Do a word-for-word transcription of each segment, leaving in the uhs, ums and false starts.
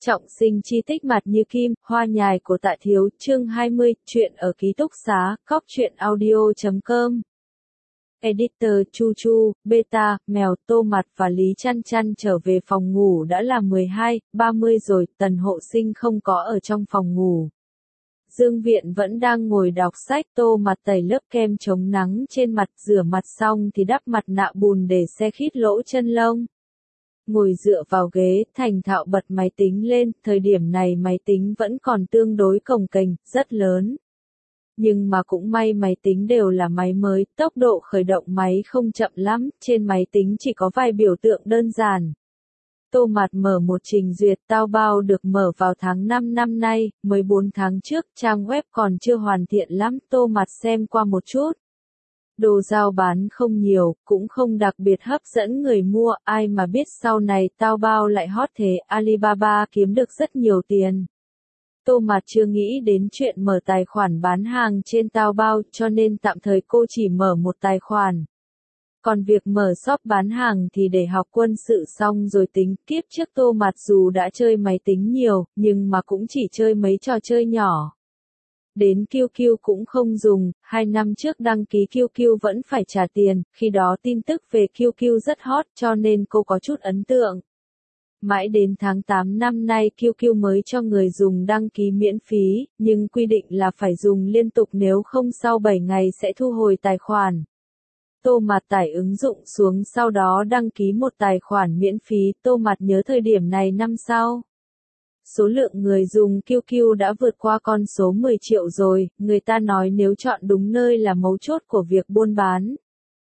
Trọng sinh chi tích mặt như kim, hoa nhài của Tạ Thiếu, chương hai mươi, chuyện ở ký túc xá, cóc truyện audio chấm com. Editor Chu Chu, Beta, Mèo, Tô Mặt và Lý Chăn Chăn trở về phòng ngủ đã là mười hai, ba mươi rồi, Tần Hộ Sinh không có ở trong phòng ngủ. Dương Viện vẫn đang ngồi đọc sách, Tô Mặt tẩy lớp kem chống nắng trên mặt, rửa mặt xong thì đắp mặt nạ bùn để se khít lỗ chân lông. Ngồi dựa vào ghế, thành thạo bật máy tính lên, thời điểm này máy tính vẫn còn tương đối cồng kềnh, rất lớn. Nhưng mà cũng may máy tính đều là máy mới, tốc độ khởi động máy không chậm lắm, trên máy tính chỉ có vài biểu tượng đơn giản. Tô Mặt mở một trình duyệt Taobao được mở vào tháng năm năm nay, mới bốn tháng trước, trang web còn chưa hoàn thiện lắm, Tô Mặt xem qua một chút. Đồ giao bán không nhiều, cũng không đặc biệt hấp dẫn người mua, ai mà biết sau này Taobao lại hot thế, Alibaba kiếm được rất nhiều tiền. Tô Mặt chưa nghĩ đến chuyện mở tài khoản bán hàng trên Taobao, cho nên tạm thời cô chỉ mở một tài khoản. Còn việc mở shop bán hàng thì để học quân sự xong rồi tính. Kiếp trước Tô Mặt dù đã chơi máy tính nhiều, nhưng mà cũng chỉ chơi mấy trò chơi nhỏ. Đến quy quy cũng không dùng, hai năm trước đăng ký quy quy vẫn phải trả tiền, khi đó tin tức về quy quy rất hot cho nên cô có chút ấn tượng. Mãi đến tháng tám năm nay quy quy mới cho người dùng đăng ký miễn phí, nhưng quy định là phải dùng liên tục nếu không sau bảy ngày sẽ thu hồi tài khoản. Tô Mặt tải ứng dụng xuống sau đó đăng ký một tài khoản miễn phí, Tô Mặt nhớ thời điểm này năm sau. Số lượng người dùng quy quy đã vượt qua con số mười triệu rồi, người ta nói nếu chọn đúng nơi là mấu chốt của việc buôn bán.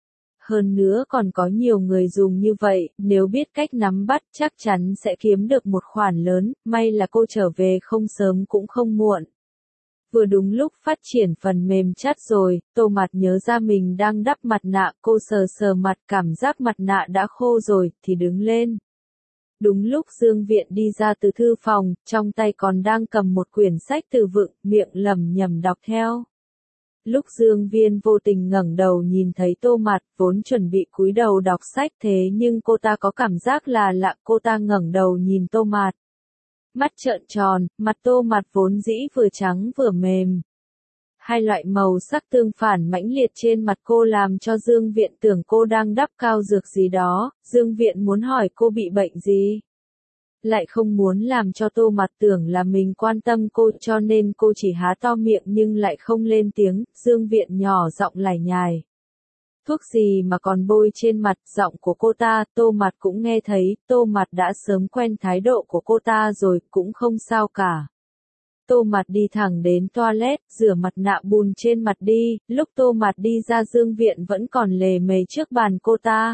Hơn nữa còn có nhiều người dùng như vậy, nếu biết cách nắm bắt chắc chắn sẽ kiếm được một khoản lớn, may là cô trở về không sớm cũng không muộn. Vừa đúng lúc phát triển phần mềm chat rồi, Tô Mặt nhớ ra mình đang đắp mặt nạ, cô sờ sờ mặt cảm giác mặt nạ đã khô rồi, thì đứng lên. Đúng lúc Dương Viện đi ra từ thư phòng, trong tay còn đang cầm một quyển sách từ vựng, miệng lẩm nhẩm đọc theo. Lúc Dương Viên vô tình ngẩng đầu nhìn thấy Tô Mặt, vốn chuẩn bị cúi đầu đọc sách thế nhưng cô ta có cảm giác là lạ, cô ta ngẩng đầu nhìn Tô Mặt. Mắt trợn tròn, mặt Tô Mặt vốn dĩ vừa trắng vừa mềm. Hai loại màu sắc tương phản mãnh liệt trên mặt cô làm cho Dương Viện tưởng cô đang đắp cao dược gì đó, Dương Viện muốn hỏi cô bị bệnh gì. Lại không muốn làm cho Tô Mặt tưởng là mình quan tâm cô cho nên cô chỉ há to miệng nhưng lại không lên tiếng, Dương Viện nhỏ giọng lải nhải. Thuốc gì mà còn bôi trên mặt, giọng của cô ta, Tô Mặt cũng nghe thấy, Tô Mặt đã sớm quen thái độ của cô ta rồi, cũng không sao cả. Tô Mặt đi thẳng đến toilet, rửa mặt nạ bùn trên mặt đi, lúc Tô Mặt đi ra Dương Viện vẫn còn lề mề trước bàn cô ta.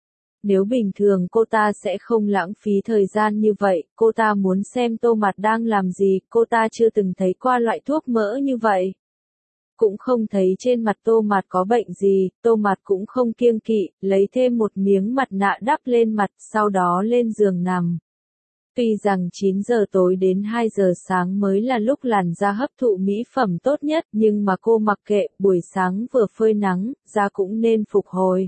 Nếu bình thường cô ta sẽ không lãng phí thời gian như vậy, cô ta muốn xem Tô Mặt đang làm gì, cô ta chưa từng thấy qua loại thuốc mỡ như vậy. Cũng không thấy trên mặt Tô Mặt có bệnh gì, Tô Mặt cũng không kiêng kỵ, lấy thêm một miếng mặt nạ đắp lên mặt, sau đó lên giường nằm. Tuy rằng chín giờ tối đến hai giờ sáng mới là lúc làn da hấp thụ mỹ phẩm tốt nhất, nhưng mà cô mặc kệ, buổi sáng vừa phơi nắng, da cũng nên phục hồi.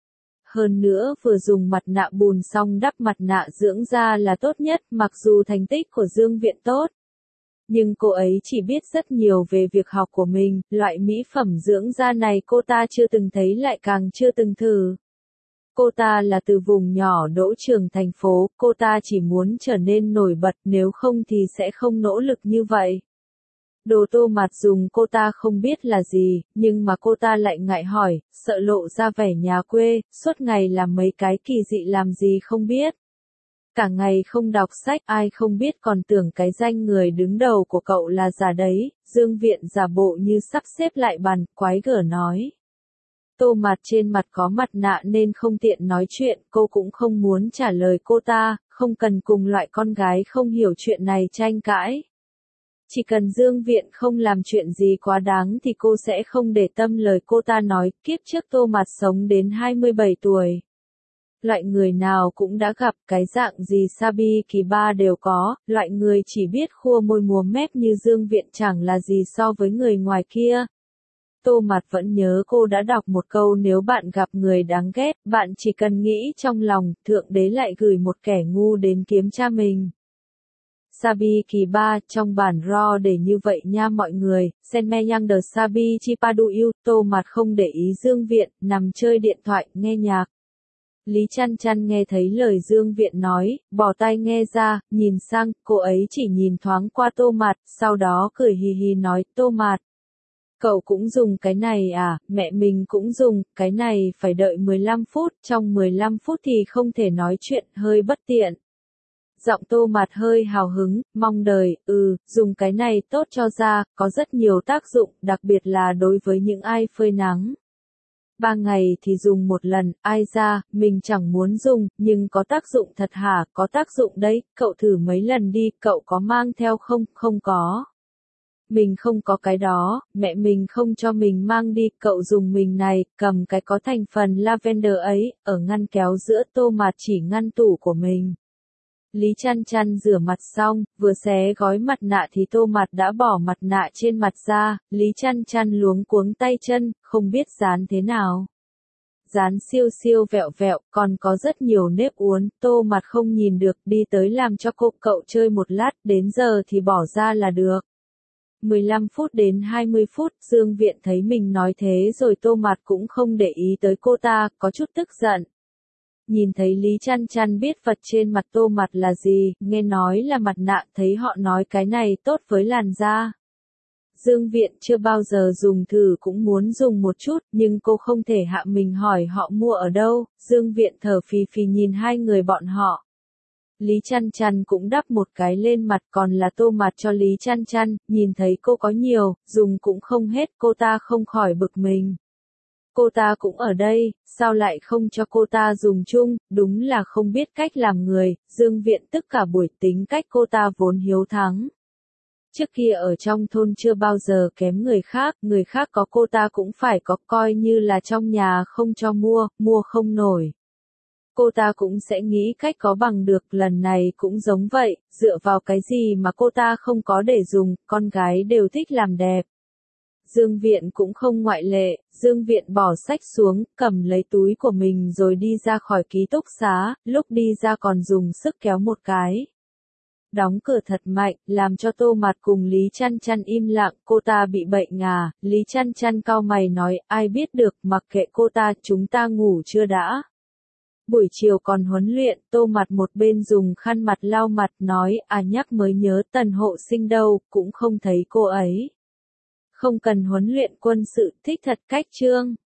Hơn nữa vừa dùng mặt nạ bùn xong đắp mặt nạ dưỡng da là tốt nhất, mặc dù thành tích của Dương Viện tốt. Nhưng cô ấy chỉ biết rất nhiều về việc học của mình, loại mỹ phẩm dưỡng da này cô ta chưa từng thấy lại càng chưa từng thử. Cô ta là từ vùng nhỏ đỗ trường thành phố, cô ta chỉ muốn trở nên nổi bật nếu không thì sẽ không nỗ lực như vậy. Đồ Tô Mặt dùng cô ta không biết là gì, nhưng mà cô ta lại ngại hỏi, sợ lộ ra vẻ nhà quê, suốt ngày làm mấy cái kỳ dị làm gì không biết. Cả ngày không đọc sách ai không biết còn tưởng cái danh người đứng đầu của cậu là giả đấy, Dương Viện giả bộ như sắp xếp lại bàn, quái gở nói. Tô Mặt trên mặt có mặt nạ nên không tiện nói chuyện, cô cũng không muốn trả lời cô ta, không cần cùng loại con gái không hiểu chuyện này tranh cãi. Chỉ cần Dương Viện không làm chuyện gì quá đáng thì cô sẽ không để tâm lời cô ta nói, kiếp trước Tô Mặt sống đến hai mươi bảy tuổi. Loại người nào cũng đã gặp, cái dạng gì Sabi kỳ ba đều có, loại người chỉ biết khua môi múa mép như Dương Viện chẳng là gì so với người ngoài kia. Tô Mặt vẫn nhớ cô đã đọc một câu nếu bạn gặp người đáng ghét, bạn chỉ cần nghĩ trong lòng, Thượng Đế lại gửi một kẻ ngu đến kiếm cha mình. Sabi kỳ ba, trong bản raw để như vậy nha mọi người, Senme Yang The Sabi Chipadu Yu, Tô Mạt không để ý Dương Viện, nằm chơi điện thoại, nghe nhạc. Lý Chăn Chăn nghe thấy lời Dương Viện nói, bỏ tai nghe ra, nhìn sang, cô ấy chỉ nhìn thoáng qua Tô Mạt, sau đó cười hì hì nói, Tô Mạt. Cậu cũng dùng cái này à, mẹ mình cũng dùng, cái này phải đợi mười lăm phút, trong mười lăm phút thì không thể nói chuyện, hơi bất tiện. Giọng Tô Mạt hơi hào hứng, mong đời, ừ, dùng cái này tốt cho da, có rất nhiều tác dụng, đặc biệt là đối với những ai phơi nắng. Ba ngày thì dùng một lần, ai ra, mình chẳng muốn dùng, nhưng có tác dụng thật hả, có tác dụng đấy, cậu thử mấy lần đi, cậu có mang theo không, không có. Mình không có cái đó, mẹ mình không cho mình mang đi, cậu dùng mình này, cầm cái có thành phần lavender ấy, ở ngăn kéo giữa. Tô Mạt chỉ ngăn tủ của mình. Lý Chăn Chăn rửa mặt xong, vừa xé gói mặt nạ thì Tô Mạt đã bỏ mặt nạ trên mặt ra, Lý Chăn Chăn luống cuống tay chân, không biết dán thế nào. Dán siêu siêu vẹo vẹo, còn có rất nhiều nếp uốn, Tô Mạt không nhìn được, đi tới làm cho cô cậu chơi một lát, đến giờ thì bỏ ra là được. mười lăm phút đến hai mươi phút, Dương Viện thấy mình nói thế rồi Tô Mạt cũng không để ý tới cô ta, có chút tức giận. Nhìn thấy Lý Chăn Chăn biết vật trên mặt Tô Mạt là gì, nghe nói là mặt nạ, thấy họ nói cái này tốt với làn da. Dương Viện chưa bao giờ dùng thử cũng muốn dùng một chút, nhưng cô không thể hạ mình hỏi họ mua ở đâu. Dương Viện thở phì phì nhìn hai người bọn họ. Lý Chăn Chăn cũng đắp một cái lên mặt, còn là Tô Mạt cho Lý Chăn Chăn, nhìn thấy cô có nhiều, dùng cũng không hết, cô ta không khỏi bực mình. Cô ta cũng ở đây, sao lại không cho cô ta dùng chung, đúng là không biết cách làm người. Dương Viện tức cả buổi, tính cách cô ta vốn hiếu thắng. Trước kia ở trong thôn chưa bao giờ kém người khác, người khác có cô ta cũng phải có, coi như là trong nhà không cho mua, mua không nổi. Cô ta cũng sẽ nghĩ cách có bằng được, lần này cũng giống vậy, dựa vào cái gì mà cô ta không có để dùng, con gái đều thích làm đẹp. Dương Viện cũng không ngoại lệ, Dương Viện bỏ sách xuống, cầm lấy túi của mình rồi đi ra khỏi ký túc xá, lúc đi ra còn dùng sức kéo một cái. Đóng cửa thật mạnh, làm cho Tô Mạt cùng Lý Chăn Chăn im lặng, cô ta bị bệnh à, Lý Chăn Chăn cau mày nói, ai biết được, mặc kệ cô ta, chúng ta ngủ chưa đã. Buổi chiều còn huấn luyện, Tô Mạt một bên dùng khăn mặt lau mặt nói, à nhắc mới nhớ Tần Hộ Sinh đâu, cũng không thấy cô ấy. Không cần huấn luyện quân sự, thích thật cách chương.